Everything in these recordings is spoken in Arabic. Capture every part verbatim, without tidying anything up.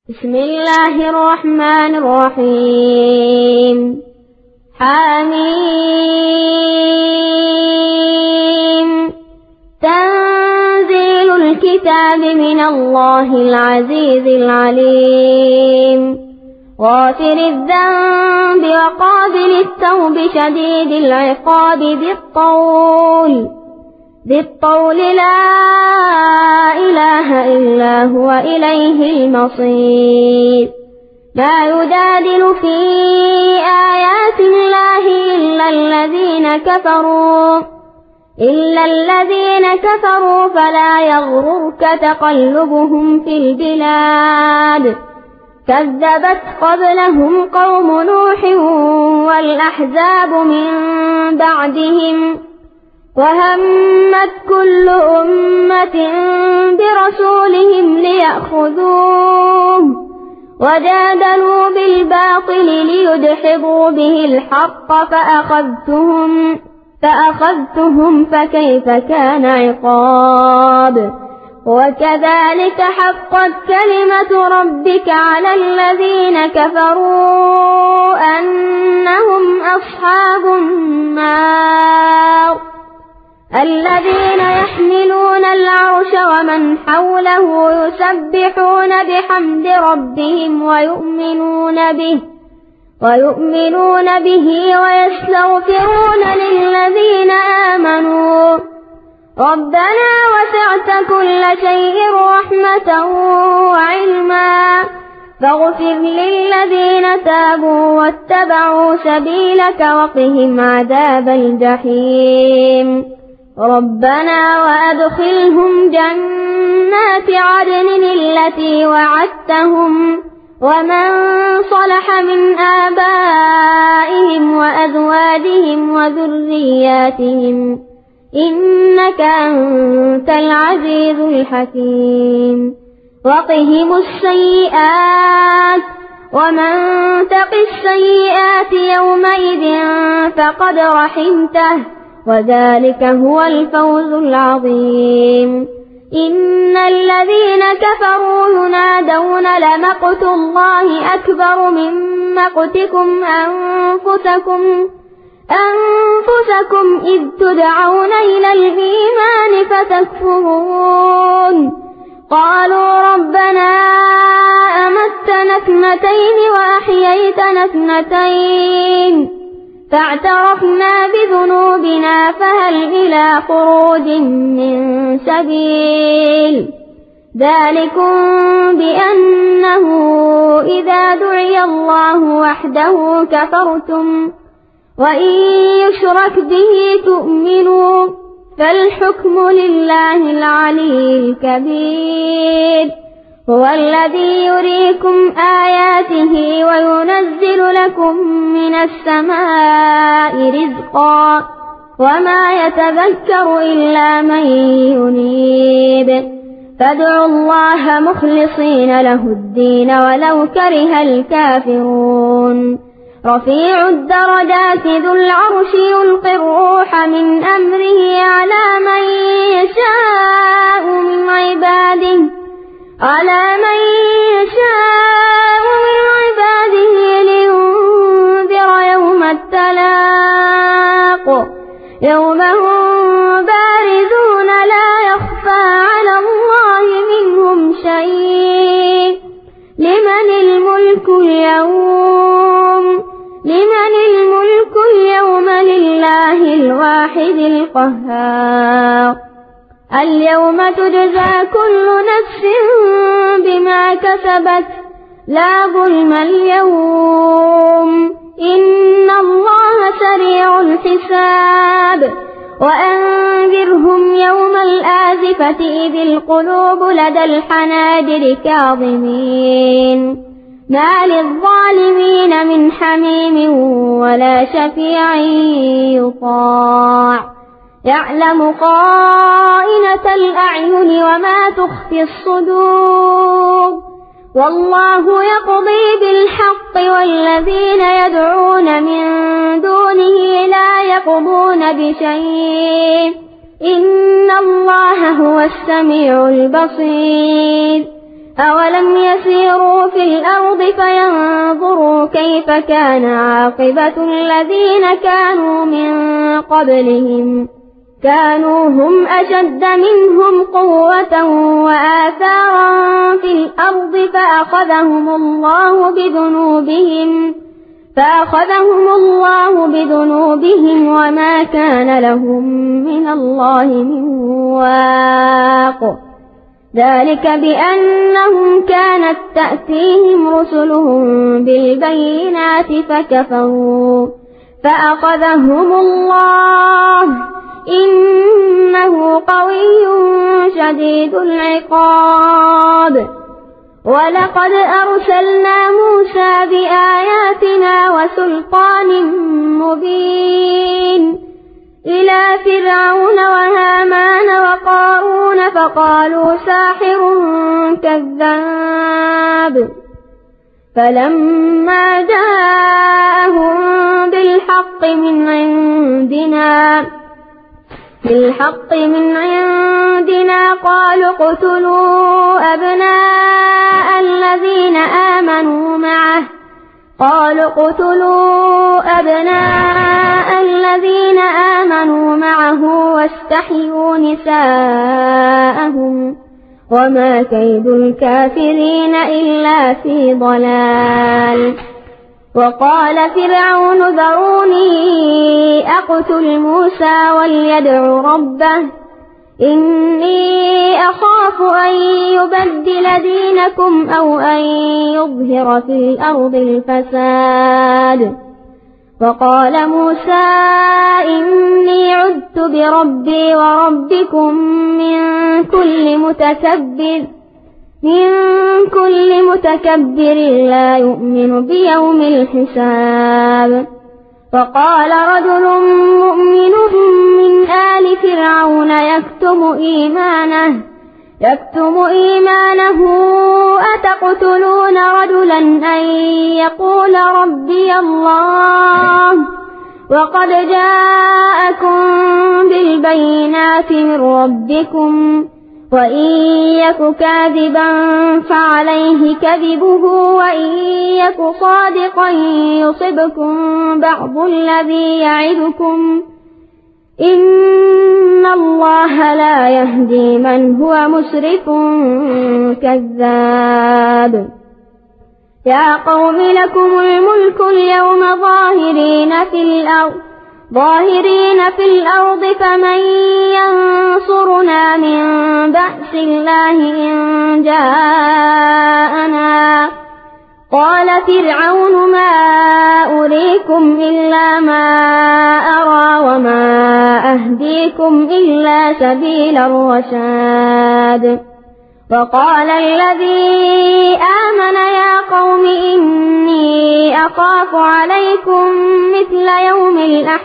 بسم الله الرحمن الرحيم. حميم. تنزيل الكتاب من الله العزيز العليم. غافر الذنب وقابل التوب شديد العقاب ذي الطول ذي الطول لا إله إلا هو إليه المصير. لا يجادل في آيات الله إلا الذين كفروا إلا الذين كفروا فلا يغررك تقلبهم في البلاد. كذبت قبلهم قوم نوح والأحزاب من بعدهم وهمت كل أمة برسولهم ليأخذوه وجادلوا بالباطل ليدحضوا به الحق فأخذتهم فأخذتهم فكيف كان عقاب. وكذلك حقت كلمة ربك على الذين كفروا أنهم أصحاب النار الذين يحملون العرش ومن حوله يسبحون بحمد ربهم ويؤمنون به ويؤمنون به ويستغفرون للذين آمنوا ربنا وسعت كل شيء رحمة وعلما فاغفر للذين تابوا واتبعوا سبيلك وقهم عذاب الجحيم. ربنا وأدخلهم جنات عدن التي وعدتهم ومن صلح من آبائهم وأزواجهم وذرياتهم إنك أنت العزيز الحكيم. وقهم السيئات ومن تق السيئات يومئذ فقد رحمته وذلك هو الفوز العظيم. إن الذين كفروا ينادون لمقت الله أكبر من مقتكم أنفسكم أنفسكم إذ تدعون إلى الإيمان فتكفرون. قالوا ربنا أمتنا اثنتين وأحييتنا اثنتين فاعترفنا بذنوبنا فهل إلى خروج من سبيل. ذلكم بأنه إذا دعي الله وحده كفرتم وإن يشرك به تؤمنوا فالحكم لله العلي الكبير. هو الذي يريكم آياته وينزل لكم من السماء رزقا وما يتذكر إلا من ينيب. فادعوا الله مخلصين له الدين ولو كره الكافرون. رفيع الدرجات ذو العرش يلقي الروح من أمره على من يشاء من عباده على من يشاء من عباده لينذر يوم التلاق يوم هم بارزون لا يخفى على الله منهم شيء. لمن الملك اليوم لمن الملك اليوم لله الواحد القهار. اليوم تجزى كل نفس بما كسبت لا ظلم اليوم إن الله سريع الحساب. وأنذرهم يوم الآزفة إذ القلوب لدى الحناجر كاظمين ما للظالمين من حميم ولا شفيع يطاع. يعلم خائنة الأعين وما تخفي الصدور والله يقضي بالحق والذين يدعون من دونه لا يقضون بشيء إن الله هو السميع البصير. أولم يسيروا في في الأرض فينظروا كيف كان عاقبة الذين كانوا من قبلهم كانوا هم أشد منهم قوة وآثارا في الأرض فأخذهم الله بذنوبهم فأخذهم الله بذنوبهم وما كان لهم من الله من واق ذلك بأنهم كانت تأتيهم رسلهم بالبينات فكفروا فأخذهم الله إنه قوي شديد العقاب ولقد أرسلنا موسى بآياتنا وسلطان مبين إلى فرعون وهامان وقارون فقالوا ساحر كذاب فلما جاءهم بالحق من عندنا بالحق من عندنا قالوا اقتلوا أبناء الذين آمنوا معه قالوا اقتلوا أبناء الذين آمنوا معه واستحيوا نساءهم وما كيد الكافرين إلا في ضلال وقال فرعون ذروني أقتل موسى وليدع ربه إني أخاف أن يبدل دينكم أو أن يظهر في الأرض الفساد وقال موسى إني عذت بربي وربكم من كل متكبر من كل متكبر لا يؤمن بيوم الحساب فقال رجل مؤمن من آل فرعون يكتم إيمانه يكتم إيمانه أتقتلون رجلا أن يقول ربي الله وقد جاءكم بالبينات من ربكم وإن يك كاذبا فعليه كذبه وإن يك صادقا يصبكم بعض الذي يعدكم إن الله لا يهدي من هو مسرف كذاب يا قوم لكم الملك اليوم ظاهرين في الأرض ظاهرين في الأرض فمن ينصرنا من بأس الله إن جاءنا قال فرعون ما أريكم إلا ما أرى وما أهديكم إلا سبيل الرشاد وقال الذي آمن يا قوم إني أخاف عليكم مثل يوم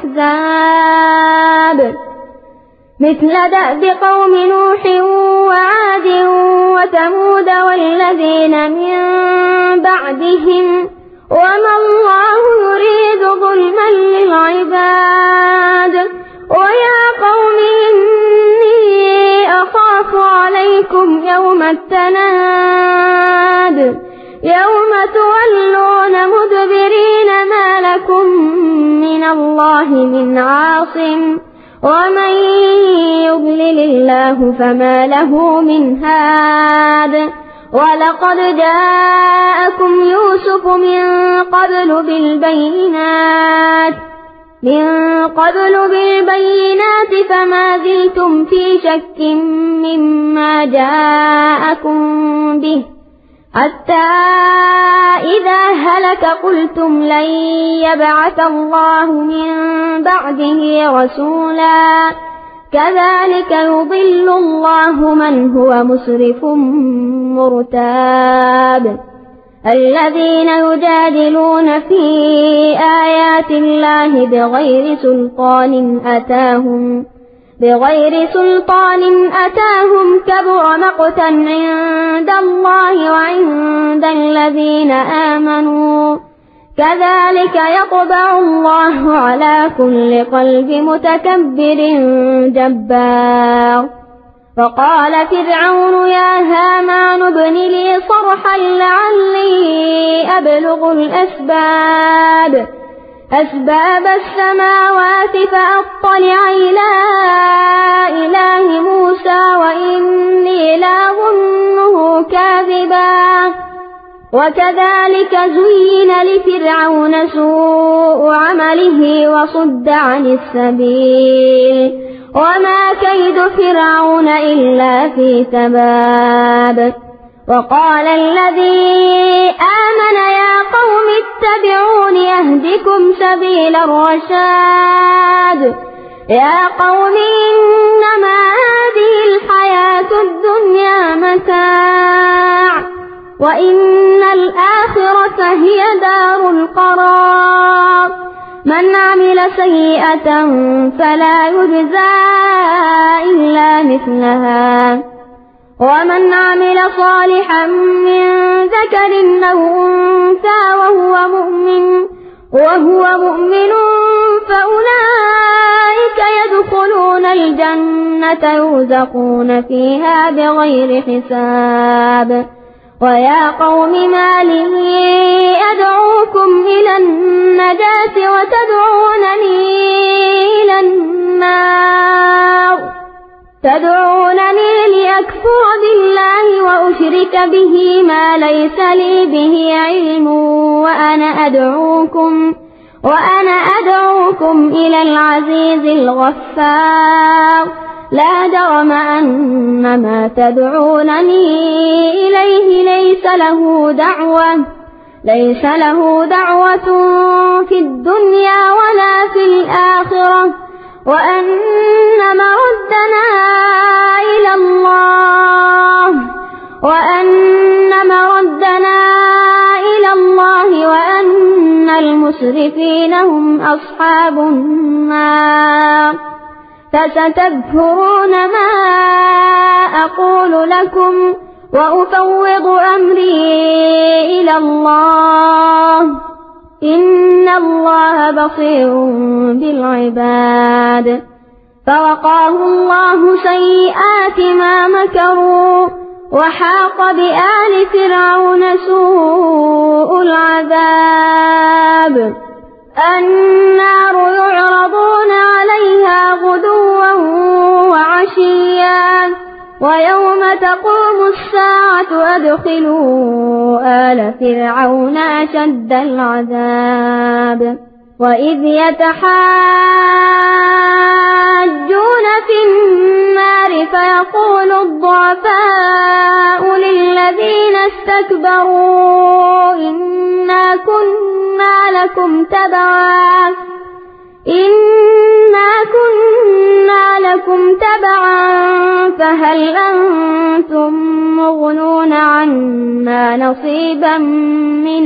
الأحزاب مثل دأب قوم نوح وعاد وثمود والذين من بعدهم وما الله يريد ظلما للعباد ويا قوم إني أخاف عليكم يوم التناد يوم تولون مدبرين ما لكم من الله من عاصم ومن يضلل الله فما له من هاد ولقد جاءكم يوسف من قبل بالبينات من قبل بالبينات فما زلتم في شك مما جاءكم به حتى إذا هلك قلتم لن يبعث الله من بعده رسولا كذلك يضل الله من هو مسرف مرتاب الذين يجادلون في آيات الله بغير سلطان أتاهم بغير سلطان أتاهم كبر مقتا عند الله وعند الذين آمنوا كذلك يطبع الله على كل قلب متكبر جبار فقال فرعون يا هامان ابن لي صرحا لعلي أبلغ الأسباب أسباب السماوات فأطلع إلى إله موسى وإني لأظنه كاذبا. وكذلك زين لفرعون سوء عمله وصد عن السبيل وما كيد فرعون إلا في تباب. وقال الذي آمن يا قوم اتبعون يهدكم سبيل الرشاد. يا قوم إنما هذه الحياة الدنيا متاع وإن الآخرة هي دار القرار. من عمل سيئة فلا يجزى إلا مثلها ومن عمل صالحا من ذكر أو أنثى وهو مؤمن وهو مؤمن فأولئك يدخلون الجنة يرزقون فيها بغير حساب. ويا قوم ما لي أدعوكم إلى النجاة وتدعونني إلى النار تدعونني لأكفر بالله وأشرك به ما ليس لي به علم وأنا أدعوكم وأنا أدعوكم إلى العزيز الغفار. لا جرم أن ما تدعونني إليه ليس له دعوة ليس له دعوة في الدنيا ولا في الآخرة وأن مردنا إلى الله وأن مردنا إلى الله وأن المسرفين هم أصحاب النار. فستذكرون ما أقول لكم وأفوض أمري إلى الله إن الله بصير بالعباد. فوقاه الله سيئات ما مكروا وحاق بآل فرعون سوء العذاب. النار يعرضون عليها غدوا وعشيا ويوم تقوم الساعة أدخلوا آل فرعون أشد العذاب. وإذ يتحاجون في النار فيقول الضعفاء للذين استكبروا إنا كنا لكم تبعا إنا كنا لكم تبعا فهل أنتم مغنون عنا نصيبا من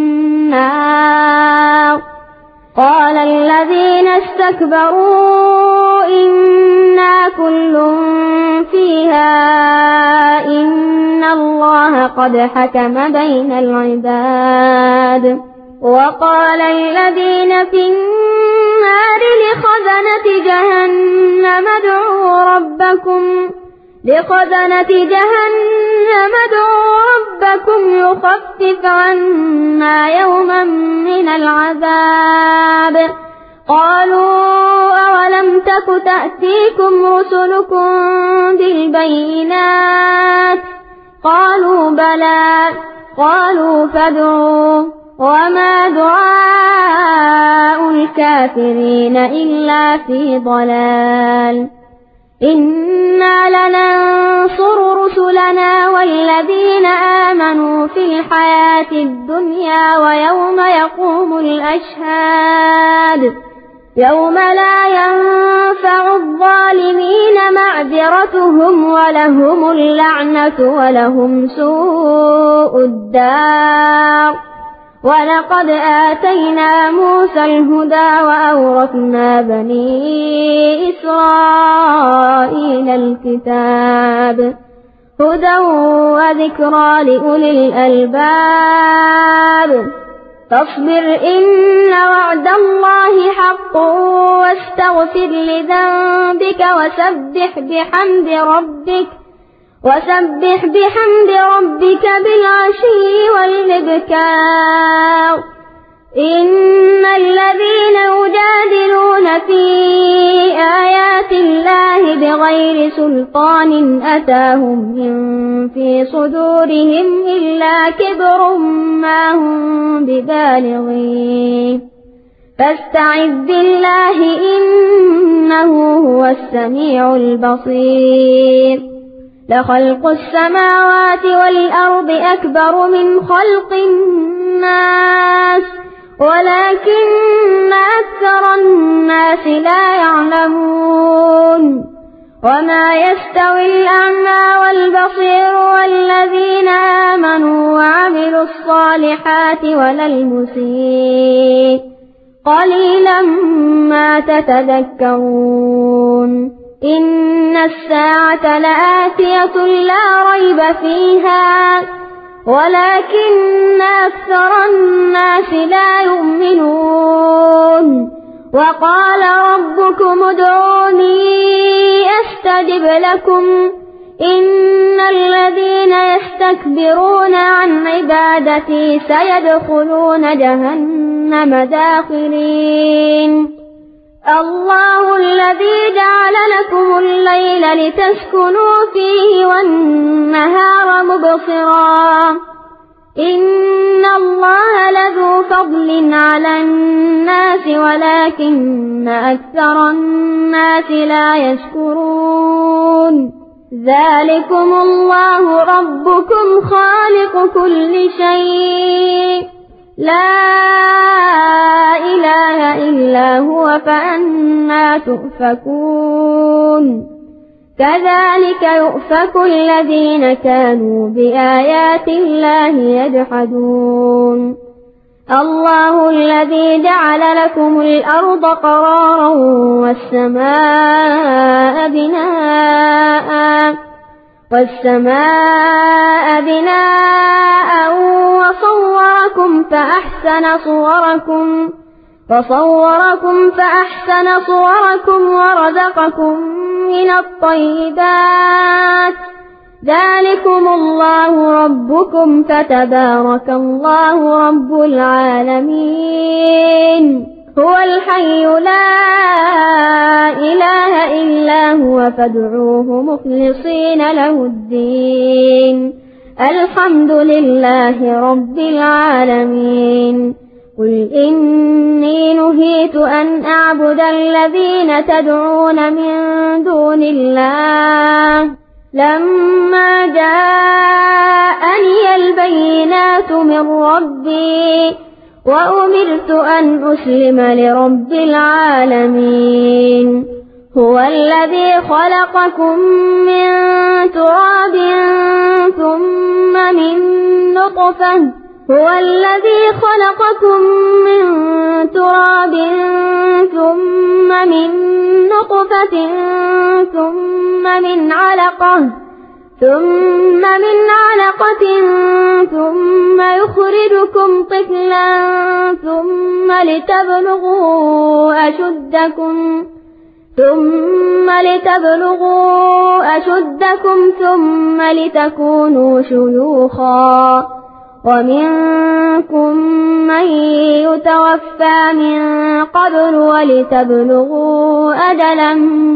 النار. قال الذين استكبروا إنا كل فيها إن الله قد حكم بين العباد. وقال الذين في النار لخزنة جهنم ادعوا ربكم لخزنة جهنم ادعوا ربكم يخفف عنا يوما من العذاب. قالوا أولم تك تأتيكم رسلكم بالبينات قالوا بلى قالوا فادعوا وما دعاء الكافرين إلا في ضلال. إنا لننصر رسلنا والذين آمنوا في الحياة الدنيا ويوم يقوم الأشهاد يوم لا ينفع الظالمين معذرتهم ولهم اللعنة ولهم سوء الدار. ولقد آتينا موسى الهدى وأورثنا بني إسرائيل الكتاب هدى وذكرى لأولي الألباب. فاصبر إن وعد الله حق واستغفر لذنبك وسبح بحمد ربك وسبح بحمد ربك بالعشي والإبكار إن الذين يجادلون في آيات الله بغير سلطان أتاهم إن في صدورهم إلا كبر ما هم ببالغيه فاستعذ بالله إنه هو السميع البصير لخلق السماوات والأرض أكبر من خلق الناس ولكن أكثر الناس لا يعلمون وما يستوي الأعمى والبصير والذين آمنوا وعملوا الصالحات ولا المسيء قليلا ما تتذكرون إن الساعة لآتية لا ريب فيها ولكن أكثر الناس لا يؤمنون وقال ربكم ادعوني أستجب لكم إن الذين يستكبرون عن عبادتي سيدخلون جهنم داخرين الله الذي جعل لكم الليل لتسكنوا فيه والنهار مبصرا إن الله لذو فضل على الناس ولكن أكثر الناس لا يشكرون ذلكم الله ربكم خالق كل شيء لا إله إلا هو فأنى تؤفكون كذلك يؤفك الذين كانوا بآيات الله يجحدون الله الذي جعل لكم الأرض قرارا والسماء بناء والسماء بناء وصوركم فأحسن صوركم وصوركم فأحسن صوركم ورزقكم من الطيبات ذلكم الله ربكم فتبارك الله رب العالمين هو الحي لا إله إلا هو فادعوه مخلصين له الدين الحمد لله رب العالمين قل إني نهيت أن أعبد الذين تدعون من دون الله لما جاءني البينات من ربي وأمرت أن أسلم لرب العالمين هو الذي خلقكم من تراب ثم من نطفة هو الذي خلقكم من تراب ثم من نطفة ثم من علقة ثم من علقة ثم يخرجكم طفلا ثم لتبلغوا أشدكم ثم لتبلغوا أشدكم ثم لتكونوا شيوخا ومنكم من يتوفى من قبل ولتبلغوا أجلا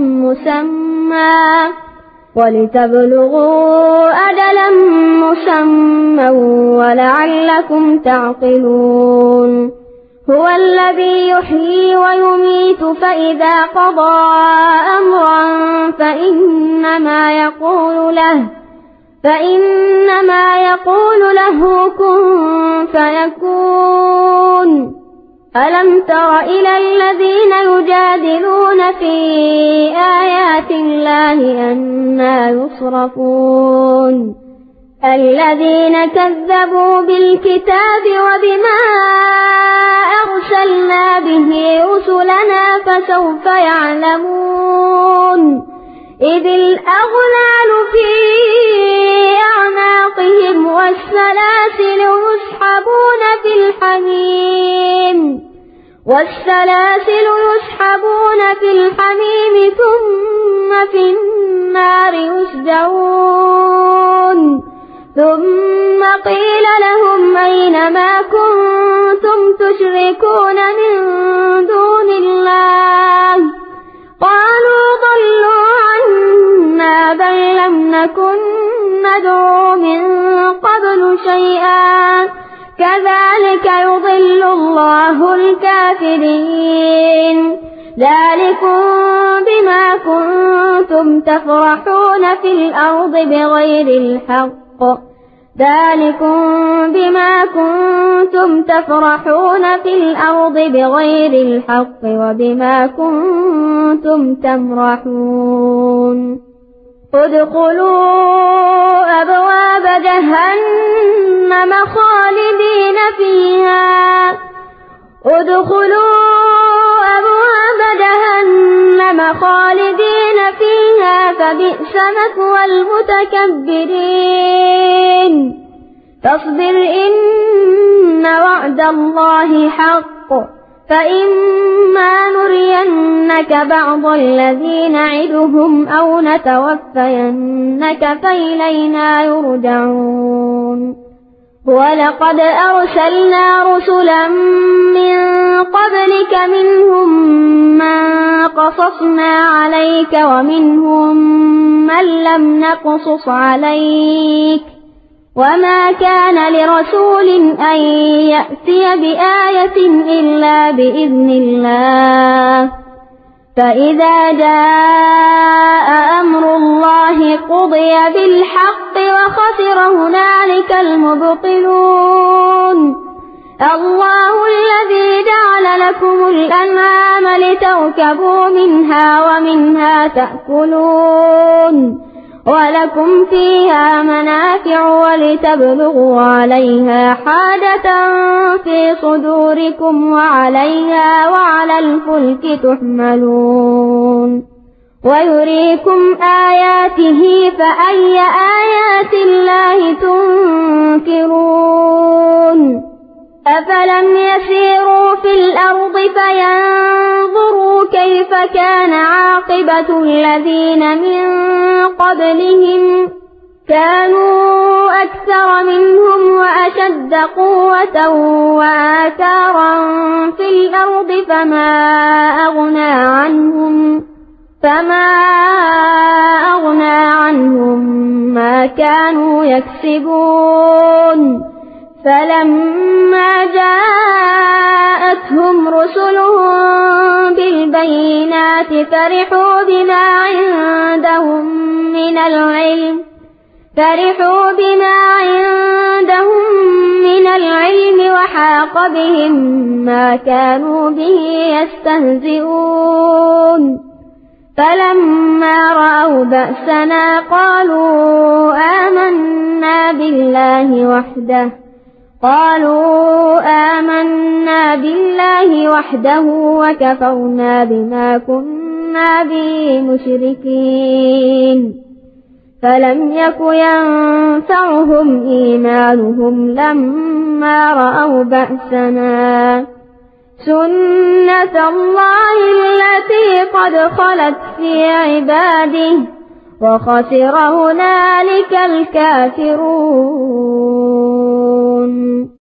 مسمى ولتبلغوا أجلا مسمى ولعلكم تعقلون هو الذي يحيي ويميت فإذا قضى أمرا فإنما يقول له فإنما يقول له كن فيكون ألم تر إلى الذين يجادلون في آيات الله أنى يصرفون الذين كذبوا بالكتاب وبما أرسلنا به رسلنا فسوف يعلمون إذ الأغلال في أعناقهم والسلاسل يسحبون في الحميم والسلاسل يسحبون في الحميم ثم في النار يسجرون ثم قيل لهم أين ما كنتم تشركون من دون الله قالوا ضلوا عنا بل لم نكن ندعو من قبل شيئا كذلك يضل الله الكافرين ذلكم بما كنتم تفرحون في الأرض بغير الحق ذلكم بما كنتم تفرحون في الأرض بغير الحق وبما كنتم تمرحون ادخلوا أبواب جهنم خالدين فيها ادخلوا أبواب جهنم خالدين فيها فبئس مثوى المتكبرين فاصبر إن وعد الله حق فإما نرينك بعض الذي نعدهم أو نتوفينك فإلينا يرجعون ولقد أرسلنا رسلا من قبلك منهم من قصصنا عليك ومنهم من لم نقصص عليك وما كان لرسول أن يأتي بآية إلا بإذن الله فإذا جاء أمر الله قضي بالحق وخسر هنالك المبطلون الله الذي جعل لكم الأنعام لتركبوا منها ومنها تأكلون ولكم فيها منافع ولتبلغوا عليها حاجة في صدوركم وعليها وعلى الفلك تحملون ويريكم آياته فأي آيات الله تنكرون أفلم يسيروا في الأرض فينظروا كيف كان عاقبة الذين من قبلهم كانوا أكثر منهم وأشد قوة وآثارا في الأرض فما أغنى عنهم فما أغنى عنهم ما كانوا يكسبون فلما جاءتهم رسلهم بالبينات فرحوا بما عندهم من العلم فرحوا بما عندهم من العلم وحاق بهم ما كانوا به يستهزئون فلما رأوا بأسنا قالوا آمنا بالله وحده قالوا آمنا بالله وحده وكفرنا بما كنا به مشركين فلم يك ينفعهم إيمانهم لما رأوا بأسنا سنة الله التي قد خلت في عباده وخسر هنالك الكافرون.